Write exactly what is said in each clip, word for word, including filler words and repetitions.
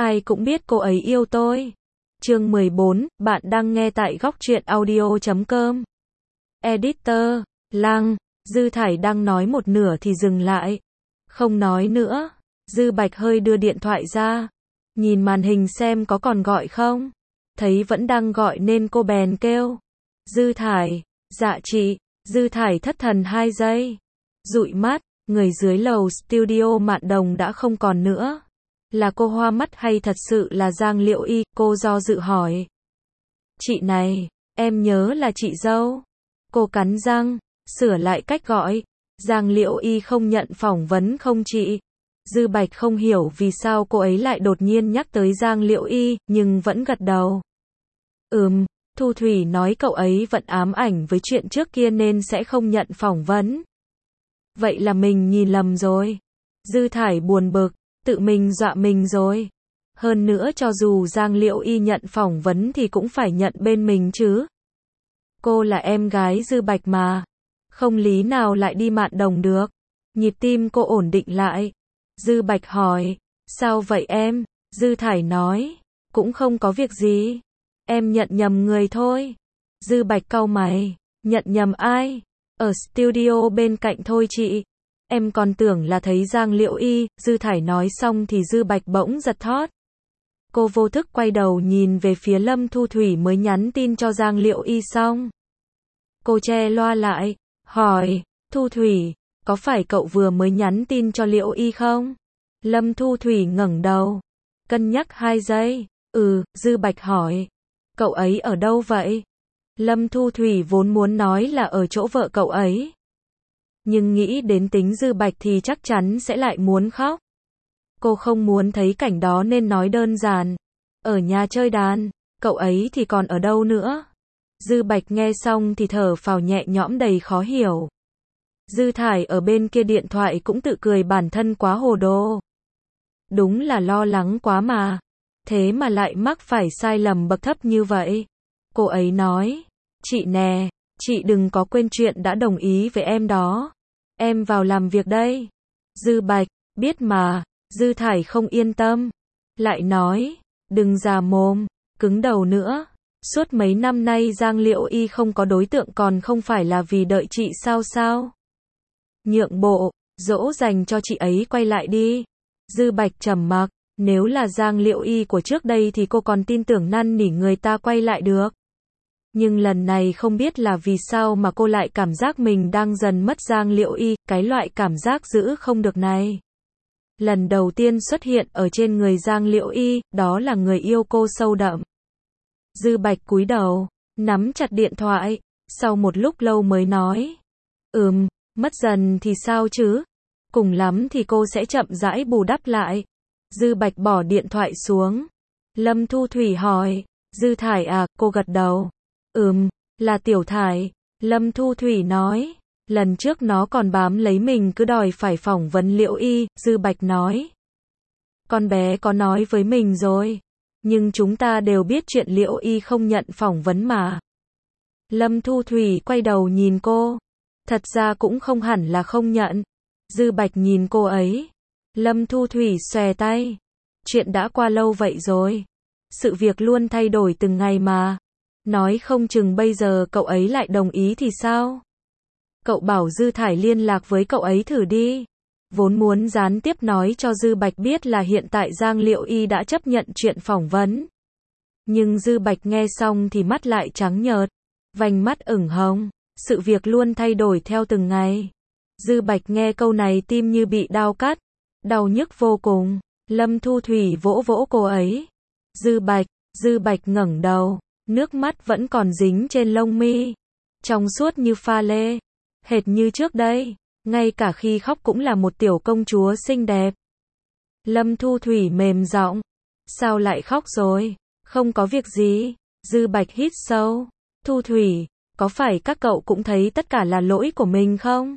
ai cũng biết cô ấy yêu tôi. Chương mười bốn, bạn đang nghe tại góc truyện audio chấm com. Editor, Lăng, Dư Thải đang nói một nửa thì dừng lại. Không nói nữa. Dư Bạch hơi đưa điện thoại ra. Nhìn màn hình xem có còn gọi không. Thấy vẫn đang gọi nên cô bèn kêu. Dư Thải, dạ chị. Dư Thải thất thần hai giây. Dụi mắt, người dưới lầu studio Mạn Đồng đã không còn nữa. Là cô hoa mắt hay thật sự là Giang Liễu Y, cô do dự hỏi. Chị này, em nhớ là chị dâu. Cô cắn răng, sửa lại cách gọi. Giang Liễu Y không nhận phỏng vấn không chị? Dư Bạch không hiểu vì sao cô ấy lại đột nhiên nhắc tới Giang Liễu Y, nhưng vẫn gật đầu. Ừm, Thu Thủy nói cậu ấy vẫn ám ảnh với chuyện trước kia nên sẽ không nhận phỏng vấn. Vậy là mình nhìn lầm rồi. Dư Thải buồn bực, tự mình dọa mình rồi. Hơn nữa cho dù Giang Liễu Y nhận phỏng vấn thì cũng phải nhận bên mình chứ. Cô là em gái Dư Bạch mà. Không lý nào lại đi Mạn Đồng được. Nhịp tim cô ổn định lại. Dư Bạch hỏi, sao vậy em? Dư Thải nói, cũng không có việc gì. Em nhận nhầm người thôi. Dư Bạch cau mày, nhận nhầm ai? Ở studio bên cạnh thôi chị. Em còn tưởng là thấy Giang Liễu Y. Dư Thải nói xong thì Dư Bạch bỗng giật thót. Cô vô thức quay đầu nhìn về phía Lâm Thu Thủy mới nhắn tin cho Giang Liễu Y xong. Cô che loa lại, hỏi, Thu Thủy, có phải cậu vừa mới nhắn tin cho Liễu Y không? Lâm Thu Thủy ngẩng đầu, cân nhắc hai giây, ừ, Dư Bạch hỏi, cậu ấy ở đâu vậy? Lâm Thu Thủy vốn muốn nói là ở chỗ vợ cậu ấy. Nhưng nghĩ đến tính Dư Bạch thì chắc chắn sẽ lại muốn khóc. Cô không muốn thấy cảnh đó nên nói đơn giản. Ở nhà chơi đàn, cậu ấy thì còn ở đâu nữa? Dư Bạch nghe xong thì thở phào nhẹ nhõm đầy khó hiểu. Dư Thải ở bên kia điện thoại cũng tự cười bản thân quá hồ đồ. Đúng là lo lắng quá mà. Thế mà lại mắc phải sai lầm bậc thấp như vậy. Cô ấy nói, chị nè, chị đừng có quên chuyện đã đồng ý với em đó. Em vào làm việc đây. Dư Bạch, biết mà. Dư Thải không yên tâm. Lại nói, đừng già mồm, cứng đầu nữa. Suốt mấy năm nay Giang Liễu Y không có đối tượng còn không phải là vì đợi chị sao sao? Nhượng bộ, dỗ dành cho chị ấy quay lại đi. Dư Bạch trầm mặc, nếu là Giang Liễu Y của trước đây thì cô còn tin tưởng năn nỉ người ta quay lại được. Nhưng lần này không biết là vì sao mà cô lại cảm giác mình đang dần mất Giang Liễu Y, cái loại cảm giác giữ không được này. Lần đầu tiên xuất hiện ở trên người Giang Liễu Y, đó là người yêu cô sâu đậm. Dư Bạch cúi đầu, nắm chặt điện thoại, sau một lúc lâu mới nói. Ừm, mất dần thì sao chứ? Cùng lắm thì cô sẽ chậm rãi bù đắp lại. Dư Bạch bỏ điện thoại xuống. Lâm Thu Thủy hỏi, Dư Thải à, cô gật đầu. Ừm, là Tiểu Thải. Lâm Thu Thủy nói, lần trước nó còn bám lấy mình cứ đòi phải phỏng vấn Liễu Y. Dư Bạch nói, con bé có nói với mình rồi. Nhưng chúng ta đều biết chuyện Liễu Y không nhận phỏng vấn mà. Lâm Thu Thủy quay đầu nhìn cô. Thật ra cũng không hẳn là không nhận. Dư Bạch nhìn cô ấy. Lâm Thu Thủy xòe tay. Chuyện đã qua lâu vậy rồi. Sự việc luôn thay đổi từng ngày mà. Nói không chừng bây giờ cậu ấy lại đồng ý thì sao? Cậu bảo Dư Thải liên lạc với cậu ấy thử đi. Vốn muốn gián tiếp nói cho Dư Bạch biết là hiện tại Giang Liễu Y đã chấp nhận chuyện phỏng vấn. Nhưng Dư Bạch nghe xong thì mắt lại trắng nhợt, vành mắt ửng hồng, sự việc luôn thay đổi theo từng ngày. Dư Bạch nghe câu này tim như bị đao cắt, đau nhức vô cùng. Lâm Thu Thủy vỗ vỗ cô ấy. Dư Bạch, Dư Bạch ngẩng đầu, nước mắt vẫn còn dính trên lông mi, trong suốt như pha lê, hệt như trước đây. Ngay cả khi khóc cũng là một tiểu công chúa xinh đẹp. Lâm Thu Thủy mềm giọng. Sao lại khóc rồi? Không có việc gì. Dư Bạch hít sâu. Thu Thủy, có phải các cậu cũng thấy tất cả là lỗi của mình không?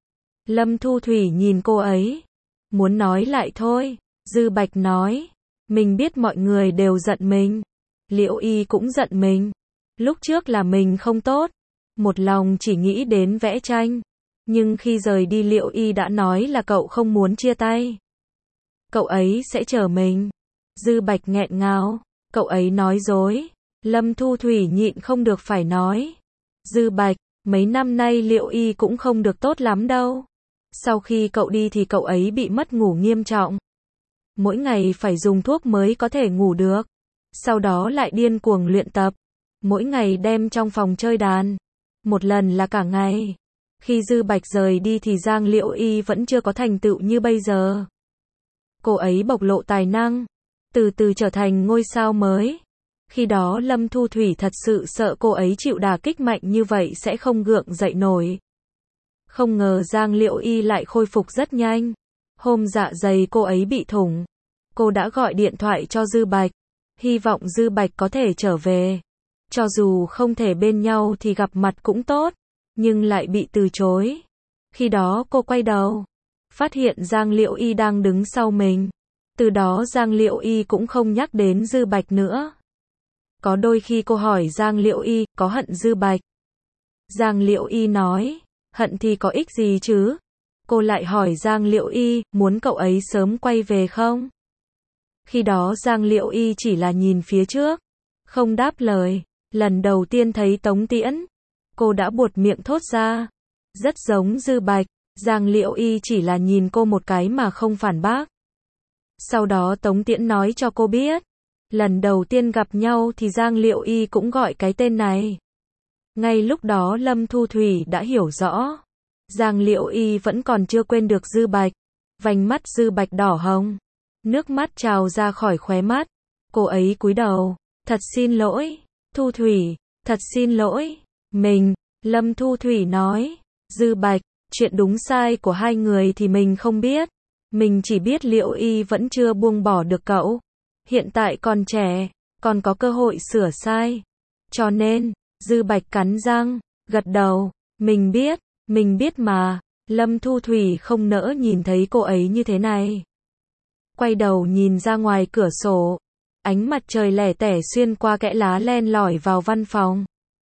Lâm Thu Thủy nhìn cô ấy. Muốn nói lại thôi. Dư Bạch nói. Mình biết mọi người đều giận mình. Liễu Y cũng giận mình. Lúc trước là mình không tốt. Một lòng chỉ nghĩ đến vẽ tranh. Nhưng khi rời đi Liễu Y đã nói là cậu không muốn chia tay. Cậu ấy sẽ chờ mình. Dư Bạch nghẹn ngào, cậu ấy nói dối. Lâm Thu Thủy nhịn không được phải nói. Dư Bạch, mấy năm nay Liệu Y cũng không được tốt lắm đâu. Sau khi cậu đi thì cậu ấy bị mất ngủ nghiêm trọng. Mỗi ngày phải dùng thuốc mới có thể ngủ được. Sau đó lại điên cuồng luyện tập. Mỗi ngày đem trong phòng chơi đàn. Một lần là cả ngày. Khi Dư Bạch rời đi thì Giang Liễu Y vẫn chưa có thành tựu như bây giờ. Cô ấy bộc lộ tài năng, từ từ trở thành ngôi sao mới. Khi đó Lâm Thu Thủy thật sự sợ cô ấy chịu đả kích mạnh như vậy sẽ không gượng dậy nổi. Không ngờ Giang Liễu Y lại khôi phục rất nhanh. Hôm dạ dày cô ấy bị thủng, cô đã gọi điện thoại cho Dư Bạch, hy vọng Dư Bạch có thể trở về. Cho dù không thể bên nhau thì gặp mặt cũng tốt, nhưng lại bị từ chối. Khi đó cô quay đầu, phát hiện Giang Liễu Y đang đứng sau mình. Từ đó Giang Liễu Y cũng không nhắc đến Dư Bạch nữa. Có đôi khi cô hỏi Giang Liễu Y, có hận Dư Bạch? Giang Liễu Y nói, hận thì có ích gì chứ? Cô lại hỏi Giang Liễu Y, muốn cậu ấy sớm quay về không? Khi đó Giang Liễu Y chỉ là nhìn phía trước, không đáp lời. Lần đầu tiên thấy Tống Tiễn, cô đã buột miệng thốt ra, rất giống Dư Bạch. Giang Liễu Y chỉ là nhìn cô một cái mà không phản bác. Sau đó Tống Tiễn nói cho cô biết, lần đầu tiên gặp nhau thì Giang Liễu Y cũng gọi cái tên này. Ngay lúc đó Lâm Thu Thủy đã hiểu rõ, Giang Liễu Y vẫn còn chưa quên được Dư Bạch. Vành mắt Dư Bạch đỏ hồng, nước mắt trào ra khỏi khóe mắt. Cô ấy cúi đầu, thật xin lỗi, Thu Thủy, thật xin lỗi. Mình, Lâm Thu Thủy nói, Dư Bạch, chuyện đúng sai của hai người thì mình không biết. Mình chỉ biết Liễu Y vẫn chưa buông bỏ được cậu. Hiện tại còn trẻ, còn có cơ hội sửa sai. Cho nên, Dư Bạch cắn răng, gật đầu, mình biết, mình biết mà. Lâm Thu Thủy không nỡ nhìn thấy cô ấy như thế này. Quay đầu nhìn ra ngoài cửa sổ, ánh mặt trời lẻ tẻ xuyên qua kẽ lá len lỏi vào văn phòng.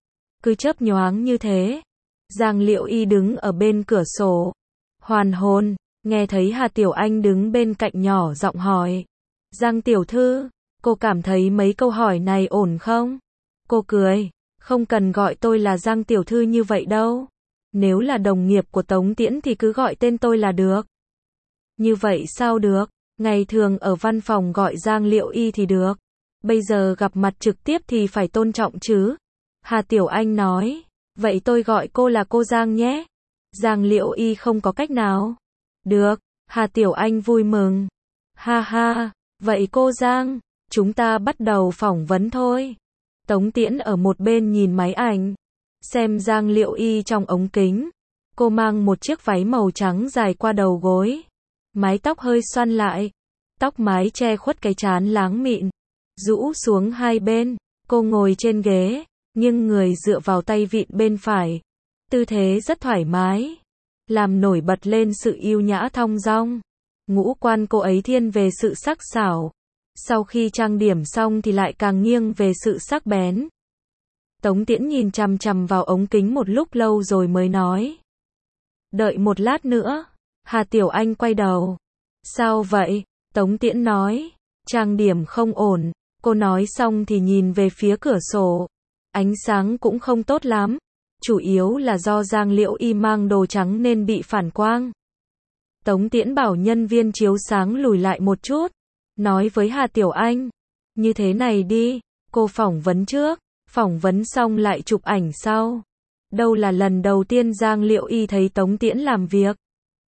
Cứ chớp nhoáng như thế. Giang Liễu Y đứng ở bên cửa sổ, hoàn hồn, nghe thấy Hà Tiểu Anh đứng bên cạnh nhỏ giọng hỏi. Giang tiểu thư, cô cảm thấy mấy câu hỏi này ổn không? Cô cười, không cần gọi tôi là Giang tiểu thư như vậy đâu. Nếu là đồng nghiệp của Tống Tiễn thì cứ gọi tên tôi là được. Như vậy sao được? Ngày thường ở văn phòng gọi Giang Liễu Y thì được. Bây giờ gặp mặt trực tiếp thì phải tôn trọng chứ. Hà Tiểu Anh nói, vậy tôi gọi cô là cô Giang nhé. Giang Liễu Y không có cách nào. Được, Hà Tiểu Anh vui mừng. Ha ha, vậy cô Giang, chúng ta bắt đầu phỏng vấn thôi. Tống Tiễn ở một bên nhìn máy ảnh, xem Giang Liễu Y trong ống kính. Cô mang một chiếc váy màu trắng dài qua đầu gối, mái tóc hơi xoăn lại, tóc mái che khuất cái trán láng mịn, rũ xuống hai bên. Cô ngồi trên ghế, nhưng người dựa vào tay vịn bên phải, tư thế rất thoải mái, làm nổi bật lên sự yêu nhã thong dong. Ngũ quan cô ấy thiên về sự sắc sảo, sau khi trang điểm xong thì lại càng nghiêng về sự sắc bén. Tống Tiễn nhìn chằm chằm vào ống kính một lúc lâu rồi mới nói, đợi một lát nữa. Hà Tiểu Anh quay đầu, sao vậy? Tống Tiễn nói, trang điểm không ổn. Cô nói xong thì nhìn về phía cửa sổ, ánh sáng cũng không tốt lắm, chủ yếu là do Giang Liễu Y mang đồ trắng nên bị phản quang. Tống Tiễn bảo nhân viên chiếu sáng lùi lại một chút, nói với Hà Tiểu Anh, như thế này đi, cô phỏng vấn trước, phỏng vấn xong lại chụp ảnh sau. Đâu là lần đầu tiên Giang Liễu Y thấy Tống Tiễn làm việc.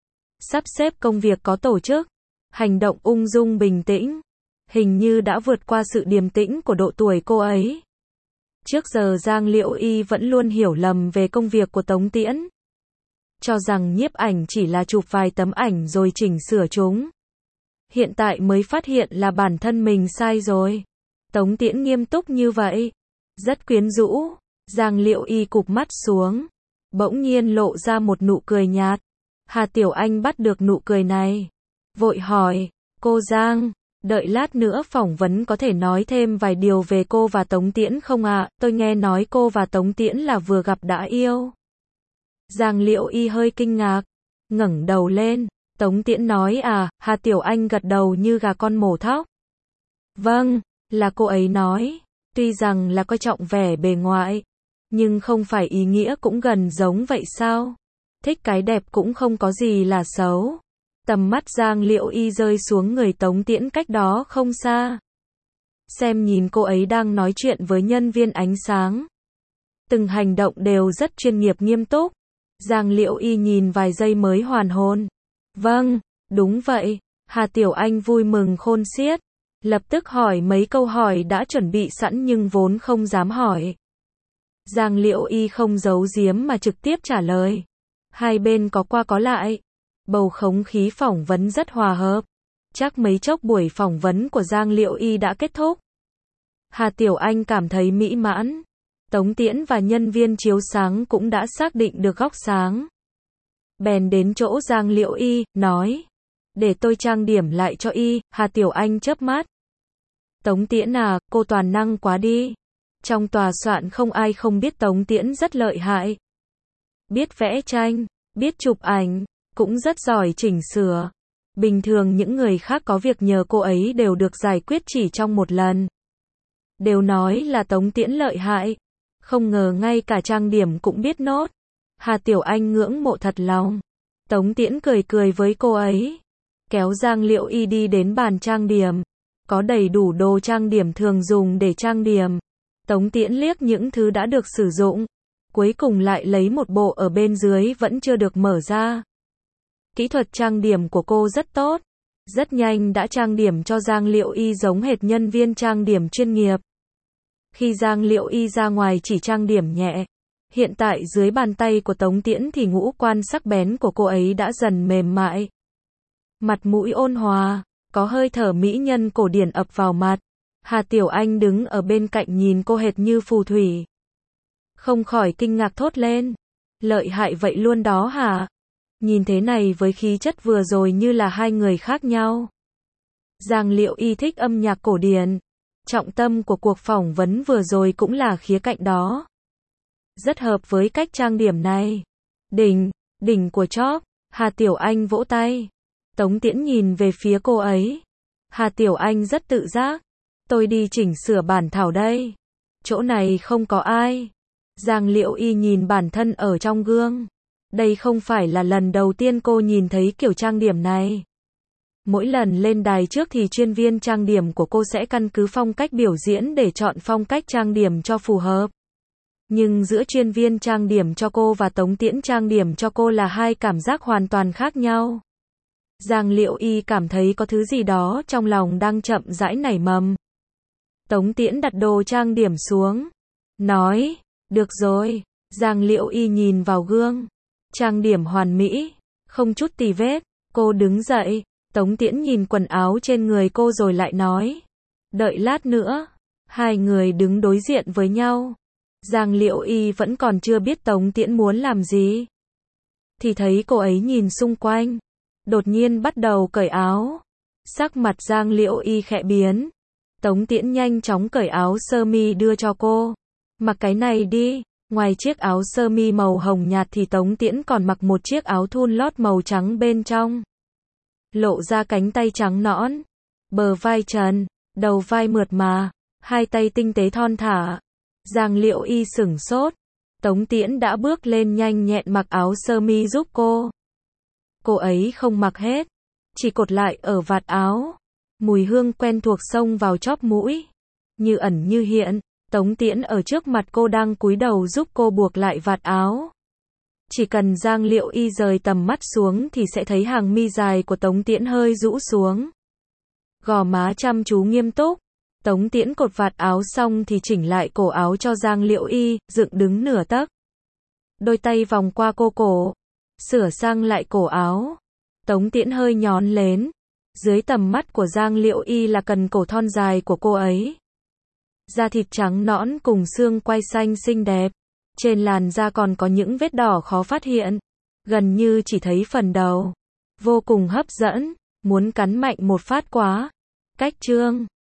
Sắp xếp công việc có tổ chức, hành động ung dung bình tĩnh, hình như đã vượt qua sự điềm tĩnh của độ tuổi cô ấy. Trước giờ Giang Liễu Y vẫn luôn hiểu lầm về công việc của Tống Tiễn, cho rằng nhiếp ảnh chỉ là chụp vài tấm ảnh rồi chỉnh sửa chúng. Hiện tại mới phát hiện là bản thân mình sai rồi. Tống Tiễn nghiêm túc như vậy, rất quyến rũ. Giang Liễu Y cụp mắt xuống, bỗng nhiên lộ ra một nụ cười nhạt. Hà Tiểu Anh bắt được nụ cười này, vội hỏi, cô Giang, đợi lát nữa phỏng vấn có thể nói thêm vài điều về cô và Tống Tiễn không ạ? Tôi nghe nói cô và Tống Tiễn là vừa gặp đã yêu. Giang Liễu Y hơi kinh ngạc, ngẩng đầu lên. Tống Tiễn nói à? Hà Tiểu Anh gật đầu như gà con mổ thóc. Vâng, là cô ấy nói. Tuy rằng là coi trọng vẻ bề ngoài, nhưng không phải ý nghĩa cũng gần giống vậy sao? Thích cái đẹp cũng không có gì là xấu. Tầm mắt Giang Liễu Y rơi xuống người Tống Tiễn cách đó không xa. Xem nhìn cô ấy đang nói chuyện với nhân viên ánh sáng. Từng hành động đều rất chuyên nghiệp nghiêm túc. Giang Liễu Y nhìn vài giây mới hoàn hồn. Vâng, đúng vậy. Hà Tiểu Anh vui mừng khôn xiết. Lập tức hỏi mấy câu hỏi đã chuẩn bị sẵn nhưng vốn không dám hỏi. Giang Liễu Y không giấu giếm mà trực tiếp trả lời. Hai bên có qua có lại. Bầu không khí phỏng vấn rất hòa hợp. Chắc mấy chốc buổi phỏng vấn của Giang Liễu Y đã kết thúc. Hà Tiểu Anh cảm thấy mỹ mãn. Tống Tiễn và nhân viên chiếu sáng cũng đã xác định được góc sáng. Bèn đến chỗ Giang Liễu Y, nói. Để tôi trang điểm lại cho Y. Hà Tiểu Anh chớp mắt. Tống Tiễn à, cô toàn năng quá đi. Trong tòa soạn không ai không biết Tống Tiễn rất lợi hại. Biết vẽ tranh, biết chụp ảnh, cũng rất giỏi chỉnh sửa. Bình thường những người khác có việc nhờ cô ấy đều được giải quyết chỉ trong một lần. Đều nói là Tống Tiễn lợi hại. Không ngờ ngay cả trang điểm cũng biết nốt. Hà Tiểu Anh ngưỡng mộ thật lòng. Tống Tiễn cười cười với cô ấy. Kéo Giang Liễu Y đi đến bàn trang điểm. Có đầy đủ đồ trang điểm thường dùng để trang điểm. Tống Tiễn liếc những thứ đã được sử dụng. Cuối cùng lại lấy một bộ ở bên dưới vẫn chưa được mở ra. Kỹ thuật trang điểm của cô rất tốt. Rất nhanh đã trang điểm cho Giang Liễu Y giống hệt nhân viên trang điểm chuyên nghiệp. Khi Giang Liễu Y ra ngoài chỉ trang điểm nhẹ. Hiện tại dưới bàn tay của Tống Tiễn thì ngũ quan sắc bén của cô ấy đã dần mềm mại. Mặt mũi ôn hòa, có hơi thở mỹ nhân cổ điển ập vào mặt. Hà Tiểu Anh đứng ở bên cạnh nhìn cô hệt như phù thủy. Không khỏi kinh ngạc thốt lên. Lợi hại vậy luôn đó hả? Nhìn thế này với khí chất vừa rồi như là hai người khác nhau. Giang Liễu Y thích âm nhạc cổ điển. Trọng tâm của cuộc phỏng vấn vừa rồi cũng là khía cạnh đó. Rất hợp với cách trang điểm này. Đỉnh, đỉnh của chóp. Hà Tiểu Anh vỗ tay. Tống Tiễn nhìn về phía cô ấy. Hà Tiểu Anh rất tự giác. Tôi đi chỉnh sửa bản thảo đây. Chỗ này không có ai. Giang Liễu Y nhìn bản thân ở trong gương. Đây không phải là lần đầu tiên cô nhìn thấy kiểu trang điểm này. Mỗi lần lên đài trước thì chuyên viên trang điểm của cô sẽ căn cứ phong cách biểu diễn để chọn phong cách trang điểm cho phù hợp. Nhưng giữa chuyên viên trang điểm cho cô và Tống Tiễn trang điểm cho cô là hai cảm giác hoàn toàn khác nhau. Giang Liễu Y cảm thấy có thứ gì đó trong lòng đang chậm rãi nảy mầm. Tống Tiễn đặt đồ trang điểm xuống. Nói, được rồi. Giang Liễu Y nhìn vào gương. Trang điểm hoàn mỹ, không chút tì vết. Cô đứng dậy. Tống Tiễn nhìn quần áo trên người cô rồi lại nói. Đợi lát nữa. Hai người đứng đối diện với nhau. Giang Liễu Y vẫn còn chưa biết Tống Tiễn muốn làm gì. Thì thấy cô ấy nhìn xung quanh. Đột nhiên bắt đầu cởi áo. Sắc mặt Giang Liễu Y khẽ biến. Tống Tiễn nhanh chóng cởi áo sơ mi đưa cho cô. Mặc cái này đi. Ngoài chiếc áo sơ mi màu hồng nhạt thì Tống Tiễn còn mặc một chiếc áo thun lót màu trắng bên trong. Lộ ra cánh tay trắng nõn. Bờ vai trần. Đầu vai mượt mà. Hai tay tinh tế thon thả. Giang Liễu Y sửng sốt. Tống Tiễn đã bước lên nhanh nhẹn mặc áo sơ mi giúp cô. Cô ấy không mặc hết. Chỉ cột lại ở vạt áo. Mùi hương quen thuộc xông vào chóp mũi. Như ẩn như hiện. Tống Tiễn ở trước mặt cô đang cúi đầu giúp cô buộc lại vạt áo. Chỉ cần Giang Liễu Y rời tầm mắt xuống thì sẽ thấy hàng mi dài của Tống Tiễn hơi rũ xuống. Gò má chăm chú nghiêm túc. Tống Tiễn cột vạt áo xong thì chỉnh lại cổ áo cho Giang Liễu Y, dựng đứng nửa tấc. Đôi tay vòng qua cô cổ. Sửa sang lại cổ áo. Tống Tiễn hơi nhón lên. Dưới tầm mắt của Giang Liễu Y là cần cổ thon dài của cô ấy. Da thịt trắng nõn cùng xương quai xanh xinh đẹp. Trên làn da còn có những vết đỏ khó phát hiện. Gần như chỉ thấy phần đầu. Vô cùng hấp dẫn. Muốn cắn mạnh một phát quá. Cách chương